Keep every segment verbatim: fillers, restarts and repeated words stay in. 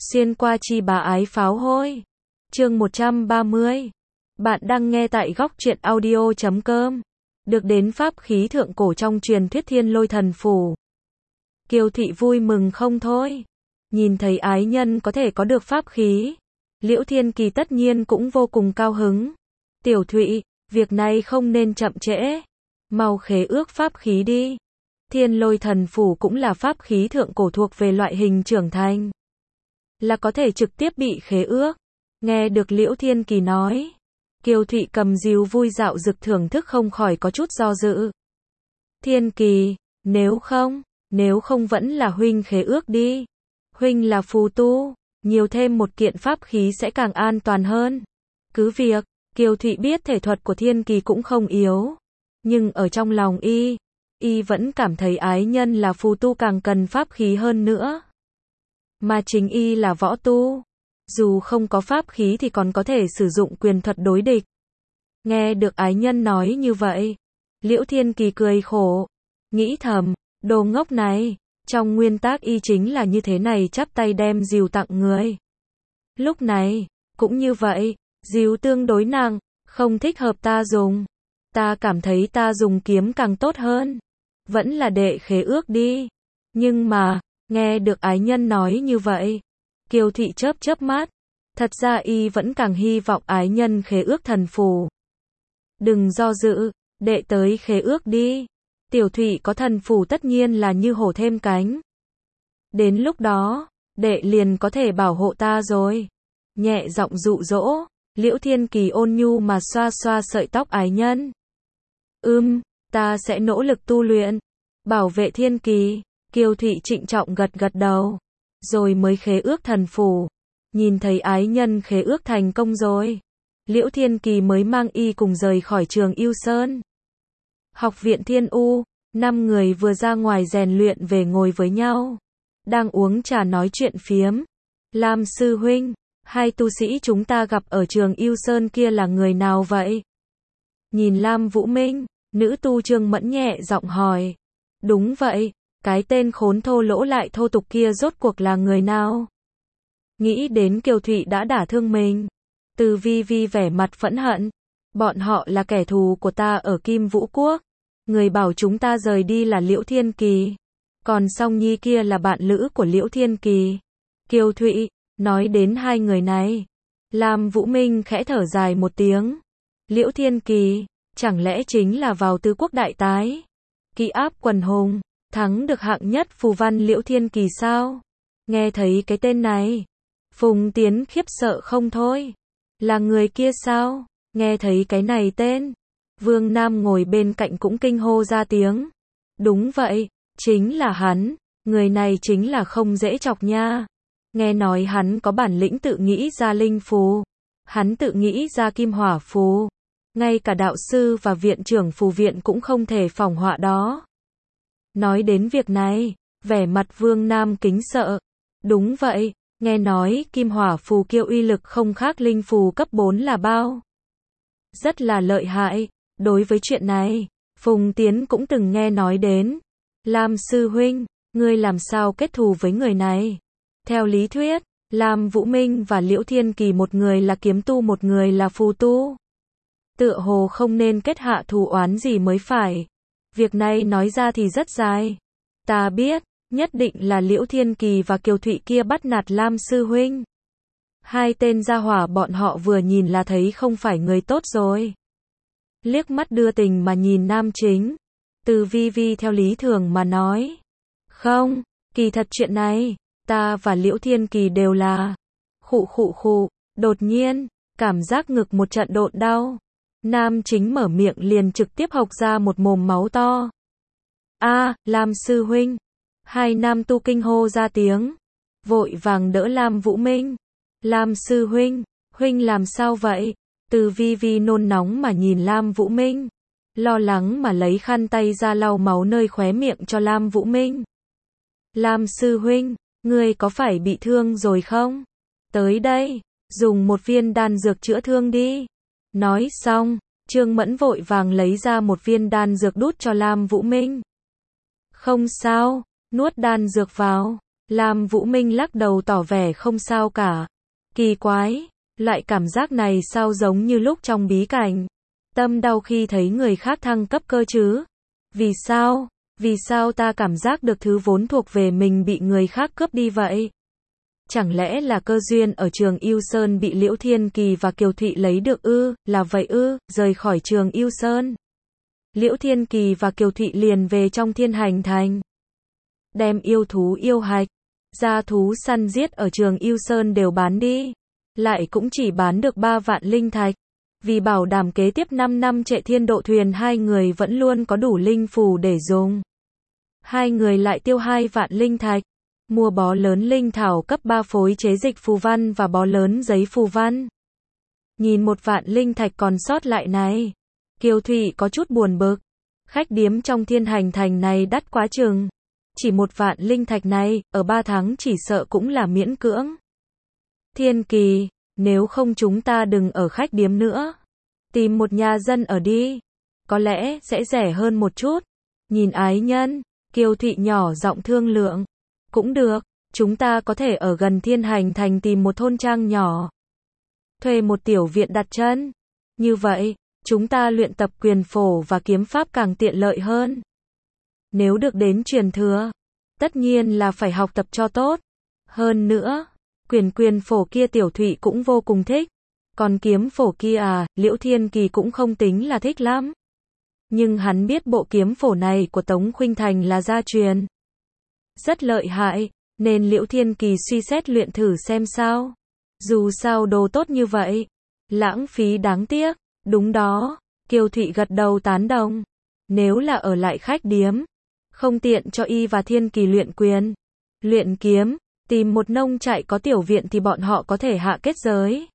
Xuyên qua chi bá ái pháo hôi. Chương một trăm ba mươi. Bạn đang nghe tại góc truyện audio chấm com. Được đến pháp khí thượng cổ trong truyền thuyết Thiên Lôi Thần Phủ. Kiều Thị vui mừng không thôi. Nhìn thấy ái nhân có thể có được pháp khí. Liễu Thiên Kỳ tất nhiên cũng vô cùng cao hứng. Tiểu Thụy, việc này không nên chậm trễ. Mau khế ước pháp khí đi. Thiên Lôi Thần Phủ cũng là pháp khí thượng cổ thuộc về loại hình trưởng thành. Là có thể trực tiếp bị khế ước. Nghe được Liễu Thiên Kỳ nói. Kiều Thụy cầm dìu vui dạo dực thưởng thức không khỏi có chút do dự. Thiên Kỳ, nếu không, nếu không vẫn là huynh khế ước đi. Huynh là phù tu, nhiều thêm một kiện pháp khí sẽ càng an toàn hơn. Cứ việc, Kiều Thụy biết thể thuật của Thiên Kỳ cũng không yếu. Nhưng ở trong lòng y, y vẫn cảm thấy ái nhân là phù tu càng cần pháp khí hơn nữa. Mà chính y là võ tu. Dù không có pháp khí thì còn có thể sử dụng quyền thuật đối địch. Nghe được ái nhân nói như vậy, Liễu Thiên Kỳ cười khổ. Nghĩ thầm, đồ ngốc này, trong nguyên tắc y chính là như thế này chắp tay đem dìu tặng người. Lúc này, cũng như vậy, dìu tương đối nặng, không thích hợp ta dùng. Ta cảm thấy ta dùng kiếm càng tốt hơn. Vẫn là đệ khế ước đi. Nhưng mà, nghe được ái nhân nói như vậy, Kiều Thị chớp chớp mắt. Thật ra y vẫn càng hy vọng ái nhân khế ước thần phù. Đừng do dự, đệ tới khế ước đi. Tiểu Thụy có thần phù tất nhiên là như hổ thêm cánh. Đến lúc đó, đệ liền có thể bảo hộ ta rồi. Nhẹ giọng dụ dỗ, Liễu Thiên Kỳ ôn nhu mà xoa xoa sợi tóc ái nhân. Ừm, ta sẽ nỗ lực tu luyện, bảo vệ Thiên Kỳ. Kiều Thụy trịnh trọng gật gật đầu, rồi mới khế ước thần phù. Nhìn thấy ái nhân khế ước thành công rồi, Liễu Thiên Kỳ mới mang y cùng rời khỏi trường Yêu Sơn. Học viện Thiên U, năm người vừa ra ngoài rèn luyện về ngồi với nhau, đang uống trà nói chuyện phiếm. Lam sư huynh, hai tu sĩ chúng ta gặp ở trường Yêu Sơn kia là người nào vậy? Nhìn Lam Vũ Minh, nữ tu Trương Mẫn nhẹ giọng hỏi. Đúng vậy, cái tên khốn thô lỗ lại thô tục kia rốt cuộc là người nào? Nghĩ đến Kiều Thụy đã đả thương mình, Từ Vi Vi vẻ mặt phẫn hận. Bọn họ là kẻ thù của ta ở Kim Vũ Quốc. Người bảo chúng ta rời đi là Liễu Thiên Kỳ. Còn Song Nhi kia là bạn lữ của Liễu Thiên Kỳ. Kiều Thụy, nói đến hai người này. Lam Vũ Minh khẽ thở dài một tiếng. Liễu Thiên Kỳ, chẳng lẽ chính là vào tứ quốc đại tái? Kỵ áp quần hùng, thắng được hạng nhất phù văn Liễu Thiên Kỳ sao? Nghe thấy cái tên này, Phùng Tiến khiếp sợ không thôi. Là người kia sao? Nghe thấy cái này tên, Vương Nam ngồi bên cạnh cũng kinh hô ra tiếng. Đúng vậy, chính là hắn, người này chính là không dễ chọc nha. Nghe nói hắn có bản lĩnh tự nghĩ ra linh phù, hắn tự nghĩ ra kim hỏa phù, ngay cả đạo sư và viện trưởng phù viện cũng không thể phỏng họa đó. Nói đến việc này, vẻ mặt Vương Nam kính sợ. Đúng vậy, nghe nói kim hỏa phù kia uy lực không khác linh phù cấp bốn là bao. Rất là lợi hại. Đối với chuyện này, Phùng Tiến cũng từng nghe nói đến. Lam sư huynh, ngươi làm sao kết thù với người này? Theo lý thuyết, Lam Vũ Minh và Liễu Thiên Kỳ một người là kiếm tu một người là phù tu. Tựa hồ không nên kết hạ thù oán gì mới phải. Việc này nói ra thì rất dài. Ta biết, nhất định là Liễu Thiên Kỳ và Kiều Thụy kia bắt nạt Lam sư huynh. Hai tên gia hỏa bọn họ vừa nhìn là thấy không phải người tốt rồi. Liếc mắt đưa tình mà nhìn nam chính. Từ Vi Vi theo lý thường mà nói. Không, kỳ thật chuyện này, ta và Liễu Thiên Kỳ đều là. Khụ khụ khụ, đột nhiên, cảm giác ngực một trận độn đau. Nam chính mở miệng liền trực tiếp hộc ra một mồm máu to. A, Lam sư huynh. Hai nam tu kinh hô ra tiếng. Vội vàng đỡ Lam Vũ Minh. Lam sư huynh, huynh làm sao vậy? Từ Vi Vi nôn nóng mà nhìn Lam Vũ Minh. Lo lắng mà lấy khăn tay ra lau máu nơi khóe miệng cho Lam Vũ Minh. Lam sư huynh, ngươi có phải bị thương rồi không? Tới đây, dùng một viên đan dược chữa thương đi. Nói xong, Trương Mẫn vội vàng lấy ra một viên đan dược đút cho Lam Vũ Minh. Không sao, nuốt đan dược vào. Lam Vũ Minh lắc đầu tỏ vẻ không sao cả. Kỳ quái, loại cảm giác này sao giống như lúc trong bí cảnh. Tâm đau khi thấy người khác thăng cấp cơ chứ? Vì sao? Vì sao ta cảm giác được thứ vốn thuộc về mình bị người khác cướp đi vậy? Chẳng lẽ là cơ duyên ở trường Yêu Sơn bị Liễu Thiên Kỳ và Kiều Thụy lấy được ư? Là vậy ư? Rời khỏi trường Yêu Sơn, Liễu Thiên Kỳ và Kiều Thụy liền về trong Thiên Hành Thành. Đem yêu thú yêu hạch, gia thú săn giết ở trường Yêu Sơn đều bán đi. Lại cũng chỉ bán được ba vạn linh thạch. Vì bảo đảm kế tiếp năm năm Trệ Thiên Độ Thuyền hai người vẫn luôn có đủ linh phù để dùng. Hai người lại tiêu hai vạn linh thạch. Mua bó lớn linh thảo cấp ba phối chế dịch phù văn và bó lớn giấy phù văn. Nhìn một vạn linh thạch còn sót lại này, Kiều Thụy có chút buồn bực. Khách điếm trong Thiên Hành Thành này đắt quá chừng. Chỉ một vạn linh thạch này, ở ba tháng chỉ sợ cũng là miễn cưỡng. Thiên Kỳ, nếu không chúng ta đừng ở khách điếm nữa. Tìm một nhà dân ở đi. Có lẽ sẽ rẻ hơn một chút. Nhìn ái nhân, Kiều Thụy nhỏ giọng thương lượng. Cũng được, chúng ta có thể ở gần Thiên Hành Thành tìm một thôn trang nhỏ. Thuê một tiểu viện đặt chân. Như vậy, chúng ta luyện tập quyền phổ và kiếm pháp càng tiện lợi hơn. Nếu được đến truyền thừa, tất nhiên là phải học tập cho tốt. Hơn nữa, quyền quyền phổ kia Tiểu Thụy cũng vô cùng thích. Còn kiếm phổ kia à, Liễu Thiên Kỳ cũng không tính là thích lắm. Nhưng hắn biết bộ kiếm phổ này của Tống Khuynh Thành là gia truyền. Rất lợi hại, nên Liễu Thiên Kỳ suy xét luyện thử xem sao. Dù sao đồ tốt như vậy, lãng phí đáng tiếc. Đúng đó, Kiều Thụy gật đầu tán đồng. Nếu là ở lại khách điếm, không tiện cho y và Thiên Kỳ luyện quyền, luyện kiếm, tìm một nông trại có tiểu viện thì bọn họ có thể hạ kết giới.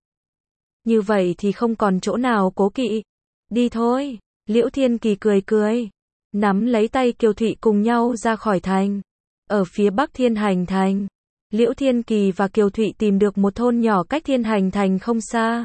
Như vậy thì không còn chỗ nào cố kỵ. Đi thôi, Liễu Thiên Kỳ cười cười, nắm lấy tay Kiều Thụy cùng nhau ra khỏi thành. Ở phía bắc Thiên Hành Thành, Liễu Thiên Kỳ và Kiều Thụy tìm được một thôn nhỏ cách Thiên Hành Thành không xa.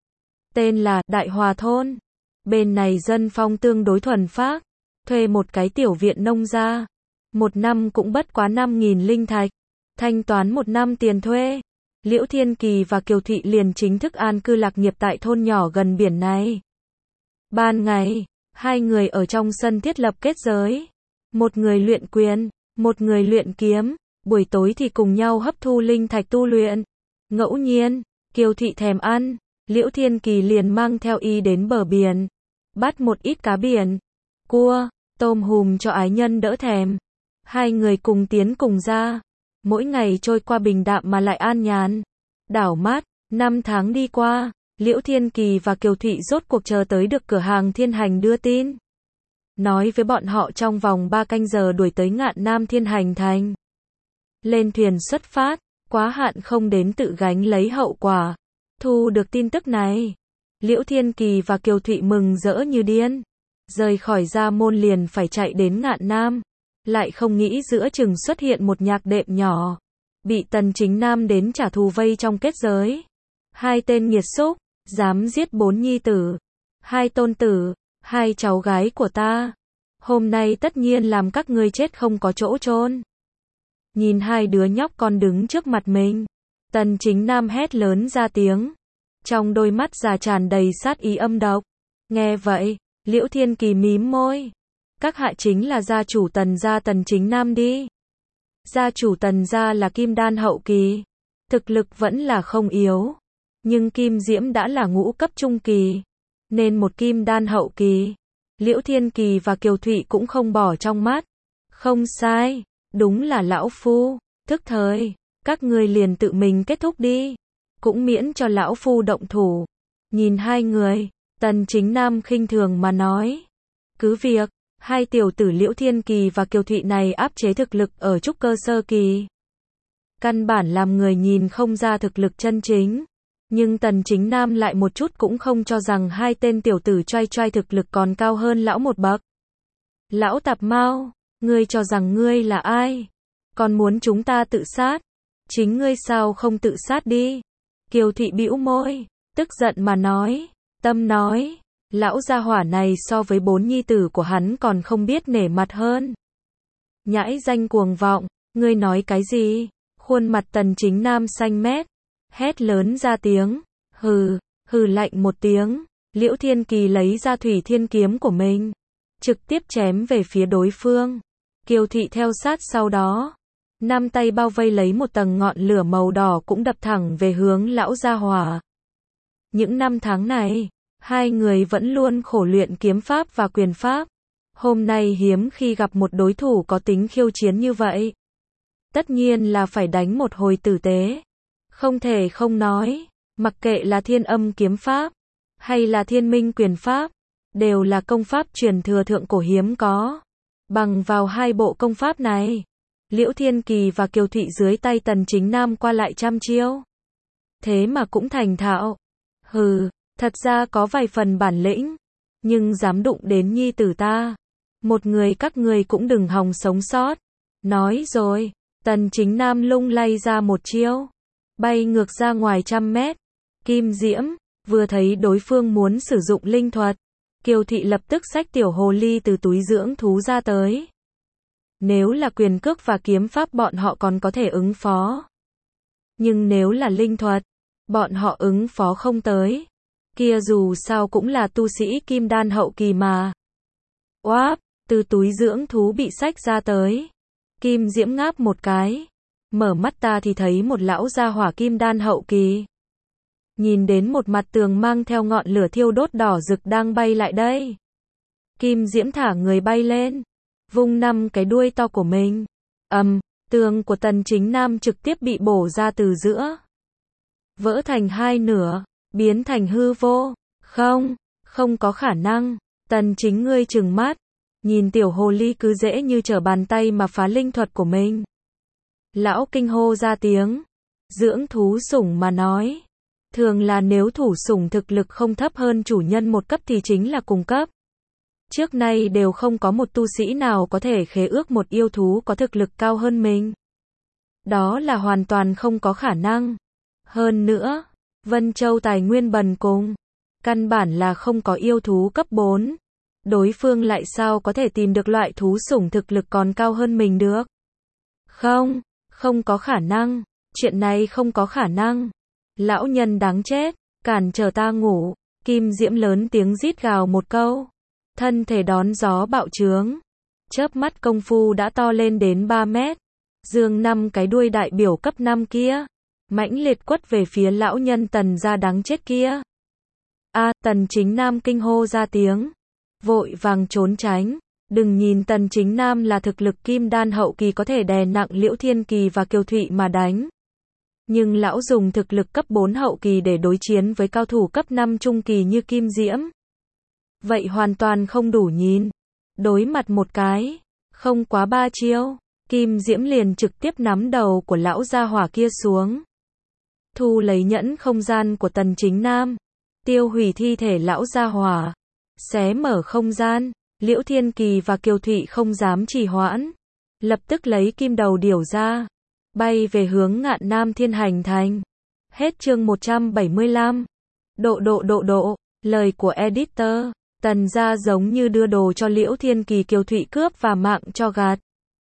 Tên là Đại Hòa Thôn. Bên này dân phong tương đối thuần phác. Thuê một cái tiểu viện nông gia. Một năm cũng bất quá năm nghìn linh thạch. Thanh toán một năm tiền thuê. Liễu Thiên Kỳ và Kiều Thụy liền chính thức an cư lạc nghiệp tại thôn nhỏ gần biển này. Ban ngày, hai người ở trong sân thiết lập kết giới. Một người luyện quyền, một người luyện kiếm. Buổi tối thì cùng nhau hấp thu linh thạch tu luyện. Ngẫu nhiên, Kiều Thụy thèm ăn, Liễu Thiên Kỳ liền mang theo y đến bờ biển. Bắt một ít cá biển, cua, tôm hùm cho ái nhân đỡ thèm. Hai người cùng tiến cùng ra. Mỗi ngày trôi qua bình đạm mà lại an nhàn. Đảo mát, năm tháng đi qua, Liễu Thiên Kỳ và Kiều Thụy rốt cuộc chờ tới được cửa hàng Thiên Hành đưa tin. Nói với bọn họ trong vòng ba canh giờ đuổi tới Ngạn Nam Thiên Hành Thành. Lên thuyền xuất phát, quá hạn không đến tự gánh lấy hậu quả. Thu được tin tức này, Liễu Thiên Kỳ và Kiều Thụy mừng rỡ như điên. Rời khỏi gia môn liền phải chạy đến Ngạn Nam. Lại không nghĩ giữa chừng xuất hiện một nhạc đệm nhỏ. Bị Tần Chính Nam đến trả thù vây trong kết giới. Hai tên nghiệt xúc, dám giết bốn nhi tử, hai tôn tử, hai cháu gái của ta. Hôm nay tất nhiên làm các ngươi chết không có chỗ chôn. Nhìn hai đứa nhóc con đứng trước mặt mình, Tần Chính Nam hét lớn ra tiếng. Trong đôi mắt già tràn đầy sát ý âm độc. Nghe vậy, Liễu Thiên Kỳ mím môi. Các hạ chính là gia chủ Tần gia Tần Chính Nam đi. Gia chủ Tần gia là kim đan hậu kỳ. Thực lực vẫn là không yếu. Nhưng kim diễm đã là ngũ cấp trung kỳ. Nên một kim đan hậu kỳ, Liễu Thiên Kỳ và Kiều Thụy cũng không bỏ trong mắt. Không sai, đúng là lão phu. Thức thời, các ngươi liền tự mình kết thúc đi. Cũng miễn cho lão phu động thủ. Nhìn hai người, Tần Chính Nam khinh thường mà nói. Cứ việc, hai tiểu tử Liễu Thiên Kỳ và Kiều Thụy này áp chế thực lực ở trúc cơ sơ kỳ. Căn bản làm người nhìn không ra thực lực chân chính. Nhưng Tần Chính Nam lại một chút cũng không cho rằng hai tên tiểu tử trai trai thực lực còn cao hơn lão một bậc. Lão tạp mao, ngươi cho rằng ngươi là ai? Còn muốn chúng ta tự sát? Chính ngươi sao không tự sát đi? Kiều Thụy bĩu môi, tức giận mà nói. Tâm nói, lão gia hỏa này so với bốn nhi tử của hắn còn không biết nể mặt hơn. Nhãi danh cuồng vọng, ngươi nói cái gì? Khuôn mặt Tần Chính Nam xanh mét, hét lớn ra tiếng, hừ, hừ lạnh một tiếng, Liễu Thiên Kỳ lấy ra Thủy Thiên kiếm của mình, trực tiếp chém về phía đối phương. Kiều Thị theo sát sau đó, năm tay bao vây lấy một tầng ngọn lửa màu đỏ cũng đập thẳng về hướng lão gia hỏa. Những năm tháng này, hai người vẫn luôn khổ luyện kiếm pháp và quyền pháp. Hôm nay hiếm khi gặp một đối thủ có tính khiêu chiến như vậy. Tất nhiên là phải đánh một hồi tử tế. Không thể không nói, mặc kệ là Thiên Âm kiếm pháp, hay là Thiên Minh quyền pháp, đều là công pháp truyền thừa thượng cổ hiếm có. Bằng vào hai bộ công pháp này, Liễu Thiên Kỳ và Kiều Thị dưới tay Tần Chính Nam qua lại trăm chiêu. Thế mà cũng thành thạo. Hừ, thật ra có vài phần bản lĩnh, nhưng dám đụng đến nhi tử ta, một người các người cũng đừng hòng sống sót. Nói rồi, Tần Chính Nam lung lay ra một chiêu, bay ngược ra ngoài trăm mét. Kim Diễm, vừa thấy đối phương muốn sử dụng linh thuật, Kiều Thị lập tức xách tiểu hồ ly từ túi dưỡng thú ra tới. Nếu là quyền cước và kiếm pháp bọn họ còn có thể ứng phó. Nhưng nếu là linh thuật, bọn họ ứng phó không tới. Kia dù sao cũng là tu sĩ kim đan hậu kỳ mà. Oáp, từ túi dưỡng thú bị xách ra tới. Kim Diễm ngáp một cái. Mở mắt ta thì thấy một lão gia hỏa kim đan hậu kỳ. Nhìn đến một mặt tường mang theo ngọn lửa thiêu đốt đỏ rực đang bay lại đây. Kim Diễm thả người bay lên, vung năm cái đuôi to của mình. Ầm, um, tường của Tần Chính Nam trực tiếp bị bổ ra từ giữa. Vỡ thành hai nửa, biến thành hư vô. Không, không có khả năng. Tần Chính ngươi trừng mắt, nhìn tiểu hồ ly cứ dễ như trở bàn tay mà phá linh thuật của mình. Lão kinh hô ra tiếng. Dưỡng thú sủng mà nói, thường là nếu thủ sủng thực lực không thấp hơn chủ nhân một cấp thì chính là cùng cấp. Trước nay đều không có một tu sĩ nào có thể khế ước một yêu thú có thực lực cao hơn mình. Đó là hoàn toàn không có khả năng. Hơn nữa, Vân Châu tài nguyên bần cùng, căn bản là không có yêu thú cấp bốn. Đối phương lại sao có thể tìm được loại thú sủng thực lực còn cao hơn mình được? Không, không có khả năng, chuyện này không có khả năng. Lão nhân đáng chết, cản trở ta ngủ. Kim Diễm lớn tiếng rít gào một câu, thân thể đón gió bạo trướng, chớp mắt công phu đã to lên đến ba mét, dương năm cái đuôi đại biểu cấp năm kia, mãnh liệt quất về phía lão nhân Tần gia đáng chết kia. A, à, Tần Chính Nam kinh hô ra tiếng, vội vàng trốn tránh. Đừng nhìn Tần Chính Nam là thực lực kim đan hậu kỳ có thể đè nặng Liễu Thiên Kỳ và Kiều Thụy mà đánh. Nhưng lão dùng thực lực cấp bốn hậu kỳ để đối chiến với cao thủ cấp năm trung kỳ như Kim Diễm. Vậy hoàn toàn không đủ nhìn. Đối mặt một cái, không quá ba chiêu, Kim Diễm liền trực tiếp nắm đầu của lão gia hỏa kia xuống. Thu lấy nhẫn không gian của Tần Chính Nam, tiêu hủy thi thể lão gia hỏa, xé mở không gian. Liễu Thiên Kỳ và Kiều Thụy không dám trì hoãn, lập tức lấy kim đầu điểu ra, bay về hướng Ngạn Nam Thiên Hành Thành. Hết chương một trăm bảy mươi lăm. Độ độ độ độ, lời của editor, Tần gia giống như đưa đồ cho Liễu Thiên Kỳ Kiều Thụy cướp và mạng cho gạt.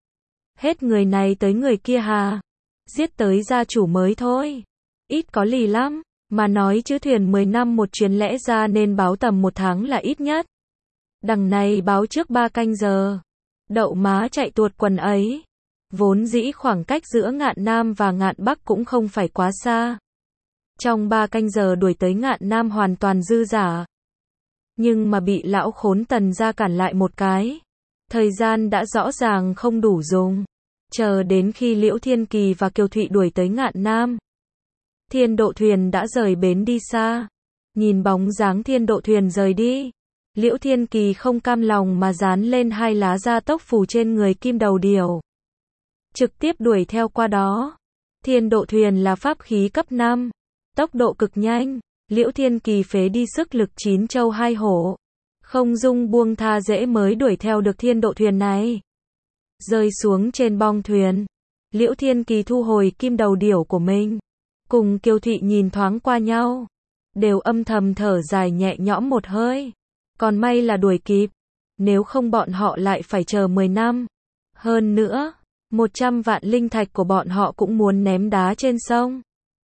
Hết người này tới người kia hà, giết tới gia chủ mới thôi. Ít có lì lắm, mà nói chứ thuyền mười năm một chuyến lẽ ra nên báo tầm một tháng là ít nhất. Đằng này báo trước ba canh giờ. Đậu má chạy tuột quần ấy. Vốn dĩ khoảng cách giữa Ngạn Nam và Ngạn Bắc cũng không phải quá xa. Trong ba canh giờ đuổi tới Ngạn Nam hoàn toàn dư giả. Nhưng mà bị lão khốn Tần gia cản lại một cái. Thời gian đã rõ ràng không đủ dùng. Chờ đến khi Liễu Thiên Kỳ và Kiều Thụy đuổi tới Ngạn Nam, Thiên Độ Thuyền đã rời bến đi xa. Nhìn bóng dáng Thiên Độ Thuyền rời đi, Liễu Thiên Kỳ không cam lòng mà dán lên hai lá gia tốc phù trên người kim đầu điểu, trực tiếp đuổi theo qua đó. Thiên Độ Thuyền là pháp khí cấp năm, tốc độ cực nhanh. Liễu Thiên Kỳ phế đi sức lực chín châu hai hổ, không dung buông tha dễ mới đuổi theo được Thiên Độ Thuyền này. Rơi xuống trên bong thuyền, Liễu Thiên Kỳ thu hồi kim đầu điểu của mình, cùng Kiều Thụy nhìn thoáng qua nhau, đều âm thầm thở dài nhẹ nhõm một hơi. Còn may là đuổi kịp, nếu không bọn họ lại phải chờ mười năm. Hơn nữa, một trăm vạn linh thạch của bọn họ cũng muốn ném đá trên sông.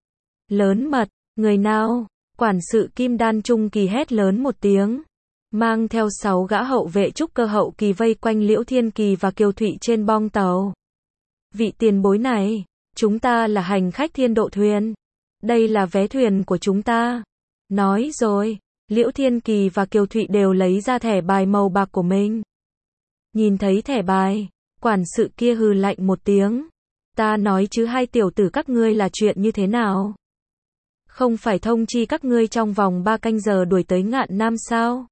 Lớn mật, người nào? Quản sự Kim Đan Trung Kỳ hét lớn một tiếng, mang theo sáu gã hậu vệ trúc cơ hậu kỳ vây quanh Liễu Thiên Kỳ và Kiều Thụy trên bong tàu. Vị tiền bối này, chúng ta là hành khách thiên độ thuyền. Đây là vé thuyền của chúng ta. Nói rồi, Liễu Thiên Kỳ và Kiều Thụy đều lấy ra thẻ bài màu bạc của mình. Nhìn thấy thẻ bài, quản sự kia hừ lạnh một tiếng. Ta nói chứ hai tiểu tử các ngươi là chuyện như thế nào? Không phải thông chi các ngươi trong vòng ba canh giờ đuổi tới Ngạn Nam sao?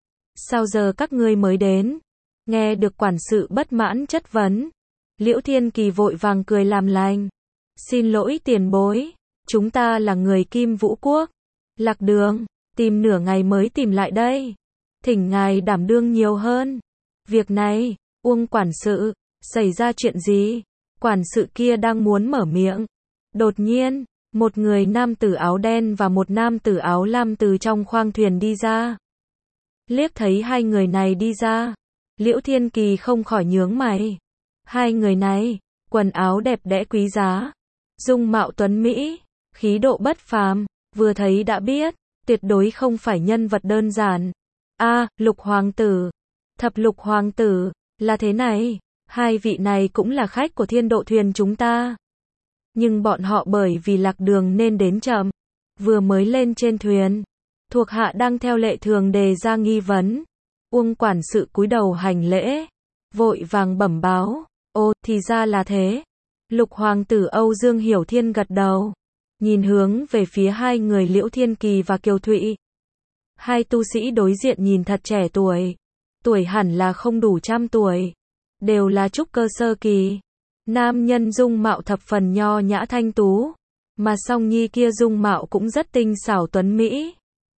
Sao giờ các ngươi mới đến? Nghe được quản sự bất mãn chất vấn, Liễu Thiên Kỳ vội vàng cười làm lành. Xin lỗi tiền bối, chúng ta là người Kim Vũ Quốc. Lạc đường, tìm nửa ngày mới tìm lại đây. Thỉnh ngài đảm đương nhiều hơn. Việc này, Uông quản sự, xảy ra chuyện gì? Quản sự kia đang muốn mở miệng. Đột nhiên, một người nam tử áo đen và một nam tử áo lam từ trong khoang thuyền đi ra. Liếc thấy hai người này đi ra, Liễu Thiên Kỳ không khỏi nhướng mày. Hai người này, quần áo đẹp đẽ quý giá, dung mạo tuấn mỹ, khí độ bất phàm, vừa thấy đã biết, tuyệt đối không phải nhân vật đơn giản. A, à, Lục Hoàng tử, Thập Lục Hoàng tử, là thế này, hai vị này cũng là khách của thiên độ thuyền chúng ta. Nhưng bọn họ bởi vì lạc đường nên đến chậm, vừa mới lên trên thuyền. Thuộc hạ đang theo lệ thường đề ra nghi vấn. Uông quản sự cúi đầu hành lễ, vội vàng bẩm báo. Ô, thì ra là thế. Lục Hoàng tử Âu Dương Hiểu Thiên gật đầu, nhìn hướng về phía hai người Liễu Thiên Kỳ và Kiều Thụy. Hai tu sĩ đối diện nhìn thật trẻ tuổi, tuổi hẳn là không đủ trăm tuổi, đều là trúc cơ sơ kỳ. Nam nhân dung mạo thập phần nho nhã thanh tú, mà song nhi kia dung mạo cũng rất tinh xảo tuấn mỹ.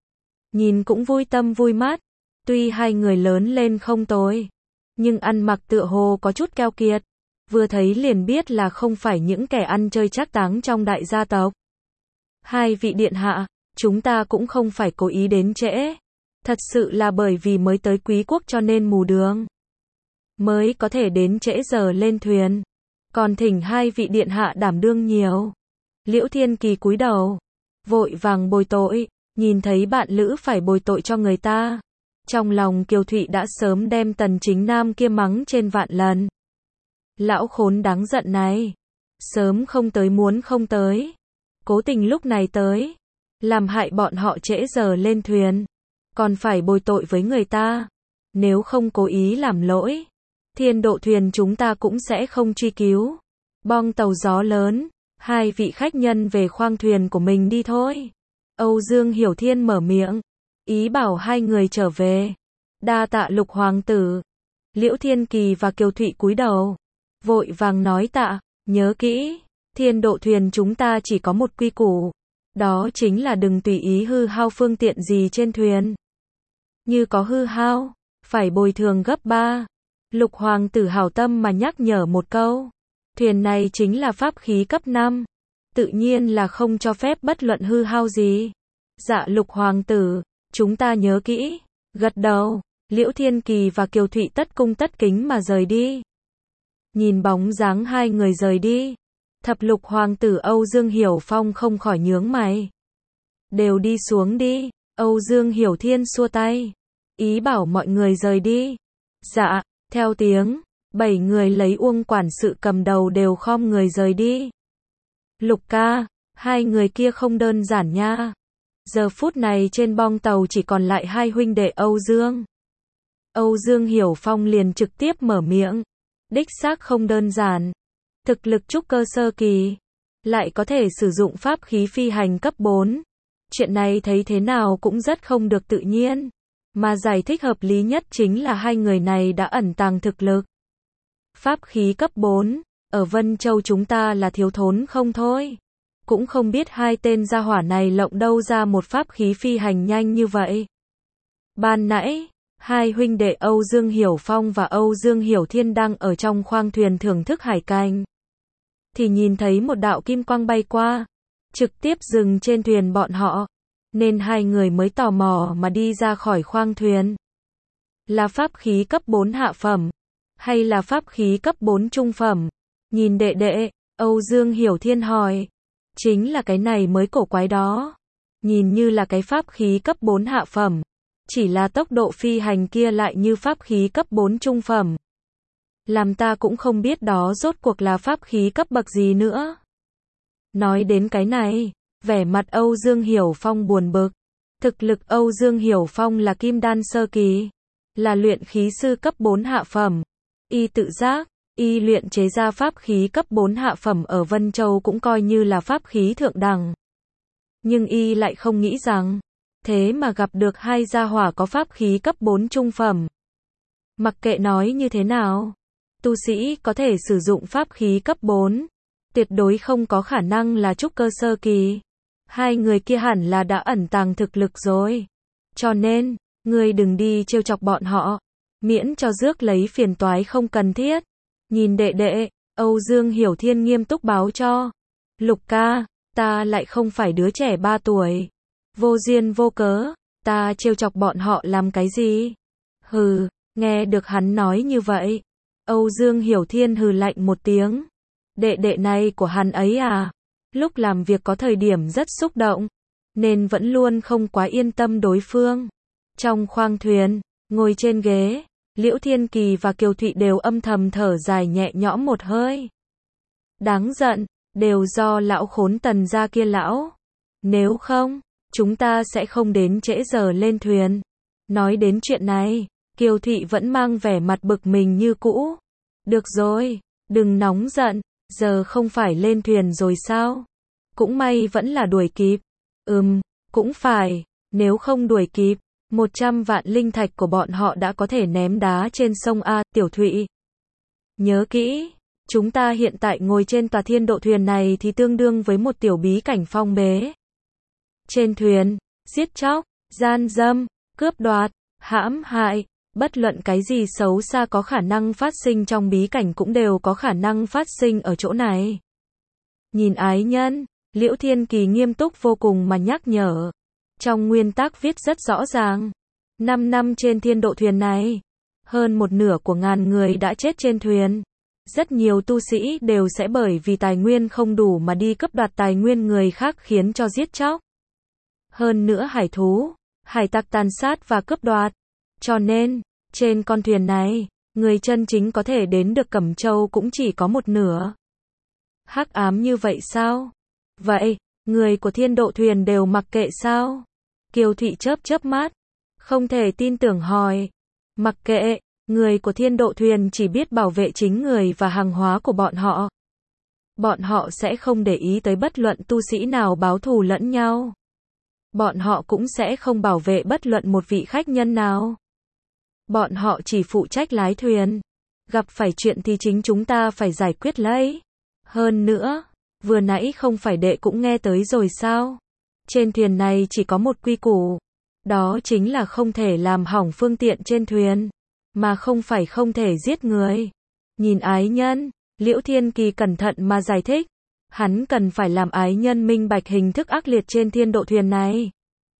Nhìn cũng vui tâm vui mắt, tuy hai người lớn lên không tồi, nhưng ăn mặc tựa hồ có chút keo kiệt, vừa thấy liền biết là không phải những kẻ ăn chơi trác táng trong đại gia tộc. Hai vị điện hạ, chúng ta cũng không phải cố ý đến trễ, thật sự là bởi vì mới tới quý quốc cho nên mù đường, mới có thể đến trễ giờ lên thuyền, còn thỉnh hai vị điện hạ đảm đương nhiều. Liễu Thiên Kỳ cúi đầu, vội vàng bồi tội, nhìn thấy bạn lữ phải bồi tội cho người ta. Trong lòng Kiều Thụy đã sớm đem Tần Chính Nam kia mắng trên vạn lần. Lão khốn đáng giận này, sớm không tới muốn không tới, cố tình lúc này tới, làm hại bọn họ trễ giờ lên thuyền, còn phải bồi tội với người ta. Nếu không cố ý làm lỗi, thiên độ thuyền chúng ta cũng sẽ không truy cứu. Bong tàu gió lớn, hai vị khách nhân về khoang thuyền của mình đi thôi. Âu Dương Hiểu Thiên mở miệng, ý bảo hai người trở về. Đa tạ Lục Hoàng tử. Liễu Thiên Kỳ và Kiều Thụy cúi đầu, vội vàng nói tạ, nhớ kỹ, thiên độ thuyền chúng ta chỉ có một quy củ, đó chính là đừng tùy ý hư hao phương tiện gì trên thuyền. Như có hư hao, phải bồi thường gấp ba. Lục Hoàng tử hảo tâm mà nhắc nhở một câu. Thuyền này chính là pháp khí cấp năm, tự nhiên là không cho phép bất luận hư hao gì. Dạ Lục Hoàng tử, chúng ta nhớ kỹ. Gật đầu, Liễu Thiên Kỳ và Kiều Thụy tất cung tất kính mà rời đi. Nhìn bóng dáng hai người rời đi, Thập Lục Hoàng tử Âu Dương Hiểu Phong không khỏi nhướng mày. Đều đi xuống đi. Âu Dương Hiểu Thiên xua tay, ý bảo mọi người rời đi. Dạ, theo tiếng, bảy người lấy Uông quản sự cầm đầu đều khom người rời đi. Lục ca, hai người kia không đơn giản nha. Giờ phút này trên bong tàu chỉ còn lại hai huynh đệ Âu Dương. Âu Dương Hiểu Phong liền trực tiếp mở miệng. Đích xác không đơn giản. Thực lực trúc cơ sơ kỳ, lại có thể sử dụng pháp khí phi hành cấp bốn. Chuyện này thấy thế nào cũng rất không được tự nhiên. Mà giải thích hợp lý nhất chính là hai người này đã ẩn tàng thực lực. Pháp khí cấp bốn, ở Vân Châu chúng ta là thiếu thốn không thôi. Cũng không biết hai tên gia hỏa này lộng đâu ra một pháp khí phi hành nhanh như vậy. Ban nãy, hai huynh đệ Âu Dương Hiểu Phong và Âu Dương Hiểu Thiên đang ở trong khoang thuyền thưởng thức hải cảnh. Thì nhìn thấy một đạo kim quang bay qua, trực tiếp dừng trên thuyền bọn họ. Nên hai người mới tò mò mà đi ra khỏi khoang thuyền. Là pháp khí cấp bốn hạ phẩm, hay là pháp khí cấp bốn trung phẩm? Nhìn đệ đệ, Âu Dương Hiểu Thiên hỏi. Chính là cái này mới cổ quái đó. Nhìn như là cái pháp khí cấp bốn hạ phẩm. Chỉ là tốc độ phi hành kia lại như pháp khí cấp bốn trung phẩm. Làm ta cũng không biết đó rốt cuộc là pháp khí cấp bậc gì nữa. Nói đến cái này, vẻ mặt Âu Dương Hiểu Phong buồn bực. Thực lực Âu Dương Hiểu Phong là kim đan sơ kỳ, là luyện khí sư cấp bốn hạ phẩm. Y tự giác, y luyện chế ra pháp khí cấp bốn hạ phẩm ở Vân Châu cũng coi như là pháp khí thượng đẳng. Nhưng y lại không nghĩ rằng, thế mà gặp được hai gia hỏa có pháp khí cấp bốn trung phẩm. Mặc kệ nói như thế nào, tu sĩ có thể sử dụng pháp khí cấp bốn, tuyệt đối không có khả năng là trúc cơ sơ kỳ. Hai người kia hẳn là đã ẩn tàng thực lực rồi. Cho nên, ngươi đừng đi trêu chọc bọn họ, miễn cho rước lấy phiền toái không cần thiết. Nhìn đệ đệ, Âu Dương Hiểu Thiên nghiêm túc báo cho. Lục ca, ta lại không phải đứa trẻ ba tuổi. Vô duyên vô cớ, ta trêu chọc bọn họ làm cái gì? Hừ, nghe được hắn nói như vậy. Âu Dương Hiểu Thiên hừ lạnh một tiếng. Đệ đệ này của hắn ấy à? Lúc làm việc có thời điểm rất xúc động, nên vẫn luôn không quá yên tâm đối phương. Trong khoang thuyền, ngồi trên ghế, Liễu Thiên Kỳ và Kiều Thụy đều âm thầm thở dài nhẹ nhõm một hơi. Đáng giận, đều do lão khốn Tần gia kia lão. Nếu không, chúng ta sẽ không đến trễ giờ lên thuyền. Nói đến chuyện này, Kiều Thụy vẫn mang vẻ mặt bực mình như cũ. Được rồi, đừng nóng giận, giờ không phải lên thuyền rồi sao? Cũng may vẫn là đuổi kịp. Ừm, cũng phải, nếu không đuổi kịp, một trăm vạn linh thạch của bọn họ đã có thể ném đá trên sông A. Tiểu Thụy, nhớ kỹ, chúng ta hiện tại ngồi trên tòa thiên độ thuyền này thì tương đương với một tiểu bí cảnh phong bế. Trên thuyền, giết chóc, gian dâm, cướp đoạt, hãm hại, bất luận cái gì xấu xa có khả năng phát sinh trong bí cảnh cũng đều có khả năng phát sinh ở chỗ này. Nhìn ái nhân, Liễu Thiên Kỳ nghiêm túc vô cùng mà nhắc nhở. Trong nguyên tắc viết rất rõ ràng. Năm năm trên thiên độ thuyền này, hơn một nửa của ngàn người đã chết trên thuyền. Rất nhiều tu sĩ đều sẽ bởi vì tài nguyên không đủ mà đi cướp đoạt tài nguyên người khác khiến cho giết chóc. Hơn nữa hải thú, hải tặc tàn sát và cướp đoạt. Cho nên, trên con thuyền này, người chân chính có thể đến được Cẩm Châu cũng chỉ có một nửa. Hắc ám như vậy sao? Vậy, người của thiên độ thuyền đều mặc kệ sao? Kiều Thụy chớp chớp mắt, không thể tin tưởng hỏi. Mặc kệ, người của thiên độ thuyền chỉ biết bảo vệ chính người và hàng hóa của bọn họ. Bọn họ sẽ không để ý tới bất luận tu sĩ nào báo thù lẫn nhau. Bọn họ cũng sẽ không bảo vệ bất luận một vị khách nhân nào. Bọn họ chỉ phụ trách lái thuyền. Gặp phải chuyện thì chính chúng ta phải giải quyết lấy. Hơn nữa, vừa nãy không phải đệ cũng nghe tới rồi sao? Trên thuyền này chỉ có một quy củ. Đó chính là không thể làm hỏng phương tiện trên thuyền. Mà không phải không thể giết người. Nhìn ái nhân, Liễu Thiên Kỳ cẩn thận mà giải thích. Hắn cần phải làm ái nhân minh bạch hình thức ác liệt trên thiên độ thuyền này.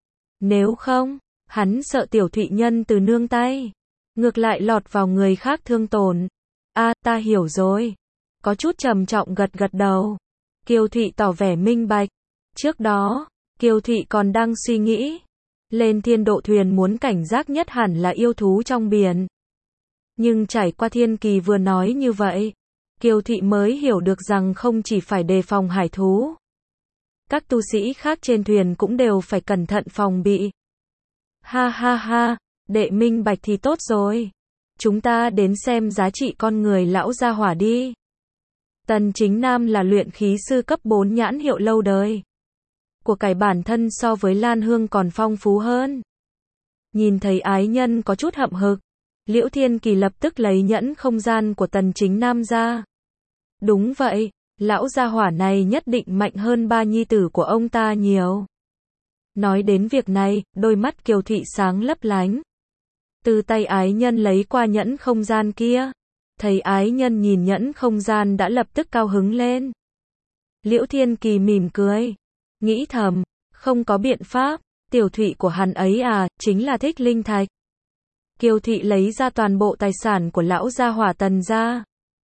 Nếu không, hắn sợ Tiểu Thụy nhân từ nương tay. Ngược lại lọt vào người khác thương tổn. A, ta hiểu rồi. Có chút trầm trọng gật gật đầu. Kiều Thụy tỏ vẻ minh bạch. Trước đó, Kiều Thụy còn đang suy nghĩ. Lên thiên độ thuyền muốn cảnh giác nhất hẳn là yêu thú trong biển. Nhưng trải qua Thiên Kỳ vừa nói như vậy, Kiều Thụy mới hiểu được rằng không chỉ phải đề phòng hải thú. Các tu sĩ khác trên thuyền cũng đều phải cẩn thận phòng bị. Ha ha ha, đệ minh bạch thì tốt rồi. Chúng ta đến xem giá trị con người lão gia hỏa đi. Tần Chính Nam là luyện khí sư cấp bốn nhãn hiệu lâu đời. Của cải bản thân so với Lan Hương còn phong phú hơn. Nhìn thấy ái nhân có chút hậm hực, Liễu Thiên Kỳ lập tức lấy nhẫn không gian của Tần Chính Nam ra. Đúng vậy, lão gia hỏa này nhất định mạnh hơn ba nhi tử của ông ta nhiều. Nói đến việc này, đôi mắt Kiều Thụy sáng lấp lánh. Từ tay ái nhân lấy qua nhẫn không gian kia. Thấy ái nhân nhìn nhẫn không gian đã lập tức cao hứng lên. Liễu Thiên Kỳ mỉm cười. Nghĩ thầm, không có biện pháp, Tiểu Thụy của hắn ấy à, chính là thích linh thạch. Kiều Thụy lấy ra toàn bộ tài sản của lão gia hỏa Tần gia.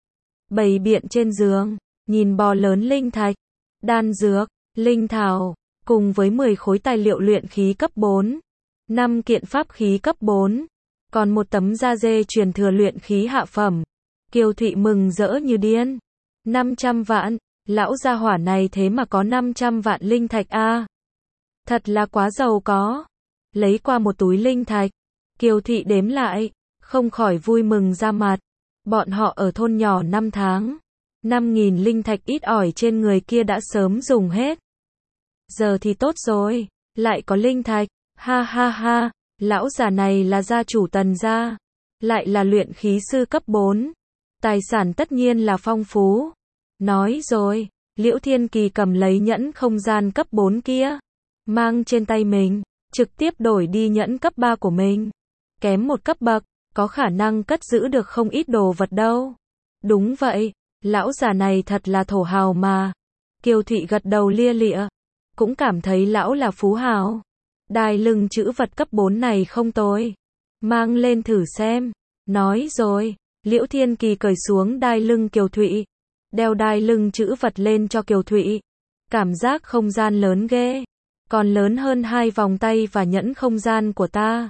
bày biện trên giường, nhìn bò lớn linh thạch, đan dược, linh thảo, cùng với mười khối tài liệu luyện khí cấp bốn, năm kiện pháp khí cấp bốn, còn một tấm da dê truyền thừa luyện khí hạ phẩm. Kiều Thụy mừng rỡ như điên. năm trăm vạn, lão gia hỏa này thế mà có năm trăm vạn linh thạch a. Thật là quá giàu có. Lấy qua một túi linh thạch, Kiều Thụy đếm lại, không khỏi vui mừng ra mặt. Bọn họ ở thôn nhỏ năm tháng, năm nghìn linh thạch ít ỏi trên người kia đã sớm dùng hết. Giờ thì tốt rồi, lại có linh thạch, ha ha ha, lão già này là gia chủ Tần gia, lại là luyện khí sư cấp bốn, tài sản tất nhiên là phong phú. Nói rồi, Liễu Thiên Kỳ cầm lấy nhẫn không gian cấp bốn kia, mang trên tay mình, trực tiếp đổi đi nhẫn cấp ba của mình. Kém một cấp bậc, có khả năng cất giữ được không ít đồ vật đâu. Đúng vậy, lão già này thật là thổ hào mà. Kiều Thụy gật đầu lia lịa, cũng cảm thấy lão là phú hào. Đai lưng chữ vật cấp bốn này không tồi, mang lên thử xem. Nói rồi, Liễu Thiên Kỳ cởi xuống đai lưng Kiều Thụy, đeo đai lưng chữ vật lên cho Kiều Thụy. Cảm giác không gian lớn ghê, còn lớn hơn hai vòng tay và nhẫn không gian của ta.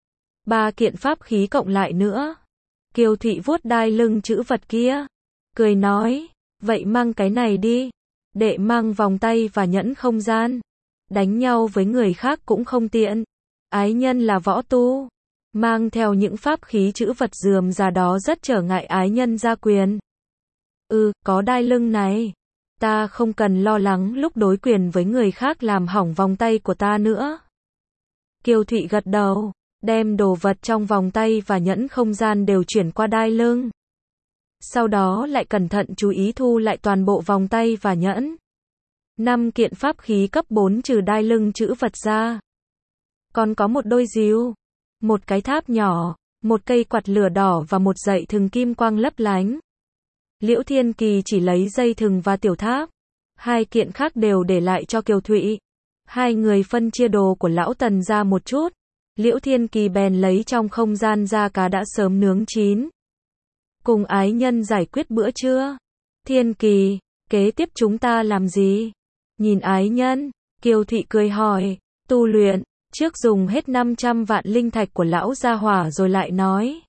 Ba kiện pháp khí cộng lại nữa. Kiều Thụy vuốt đai lưng chữ vật kia, cười nói, vậy mang cái này đi. Đệ mang vòng tay và nhẫn không gian, đánh nhau với người khác cũng không tiện. Ái nhân là võ tu, mang theo những pháp khí chữ vật rườm rà đó rất trở ngại ái nhân gia quyền. Ừ, có đai lưng này, ta không cần lo lắng lúc đối quyền với người khác làm hỏng vòng tay của ta nữa. Kiều Thụy gật đầu, đem đồ vật trong vòng tay và nhẫn không gian đều chuyển qua đai lưng. Sau đó lại cẩn thận chú ý thu lại toàn bộ vòng tay và nhẫn. Năm kiện pháp khí cấp bốn trừ đai lưng chữ vật ra. Còn có một đôi rìu, một cái tháp nhỏ, một cây quạt lửa đỏ và một dãy thừng kim quang lấp lánh. Liễu Thiên Kỳ chỉ lấy dây thừng và tiểu tháp. Hai kiện khác đều để lại cho Kiều Thụy. Hai người phân chia đồ của lão Tần ra một chút. Liễu Thiên Kỳ bèn lấy trong không gian da cá đã sớm nướng chín. Cùng ái nhân giải quyết bữa trưa. Thiên Kỳ, kế tiếp chúng ta làm gì? Nhìn ái nhân, Kiều Thụy cười hỏi, tu luyện, trước dùng hết năm trăm vạn linh thạch của lão gia hỏa rồi lại nói.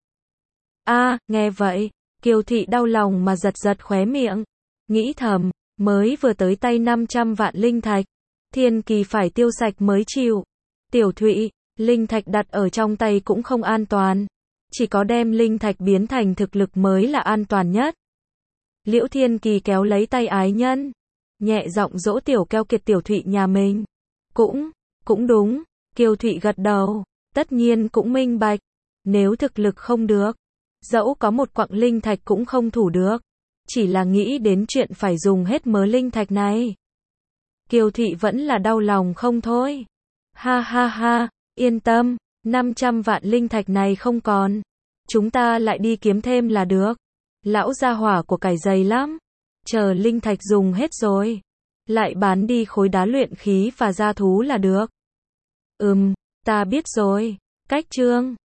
A, nghe vậy, Kiều Thụy đau lòng mà giật giật khóe miệng, nghĩ thầm, mới vừa tới tay năm trăm vạn linh thạch, Thiên Kỳ phải tiêu sạch mới chịu. Tiểu Thụy, linh thạch đặt ở trong tay cũng không an toàn, chỉ có đem linh thạch biến thành thực lực mới là an toàn nhất. Liễu Thiên Kỳ kéo lấy tay ái nhân, nhẹ giọng dỗ tiểu keo kiệt Tiểu Thụy nhà mình. Cũng, cũng đúng, Kiều Thụy gật đầu, tất nhiên cũng minh bạch, nếu thực lực không được, dẫu có một quặng linh thạch cũng không thủ được, chỉ là nghĩ đến chuyện phải dùng hết mớ linh thạch này. Kiều Thụy vẫn là đau lòng không thôi. Ha ha ha, yên tâm, năm trăm vạn linh thạch này không còn, chúng ta lại đi kiếm thêm là được. Lão gia hỏa của cải dày lắm, chờ linh thạch dùng hết rồi, lại bán đi khối đá luyện khí và gia thú là được. Ừm, ta biết rồi. Cách chương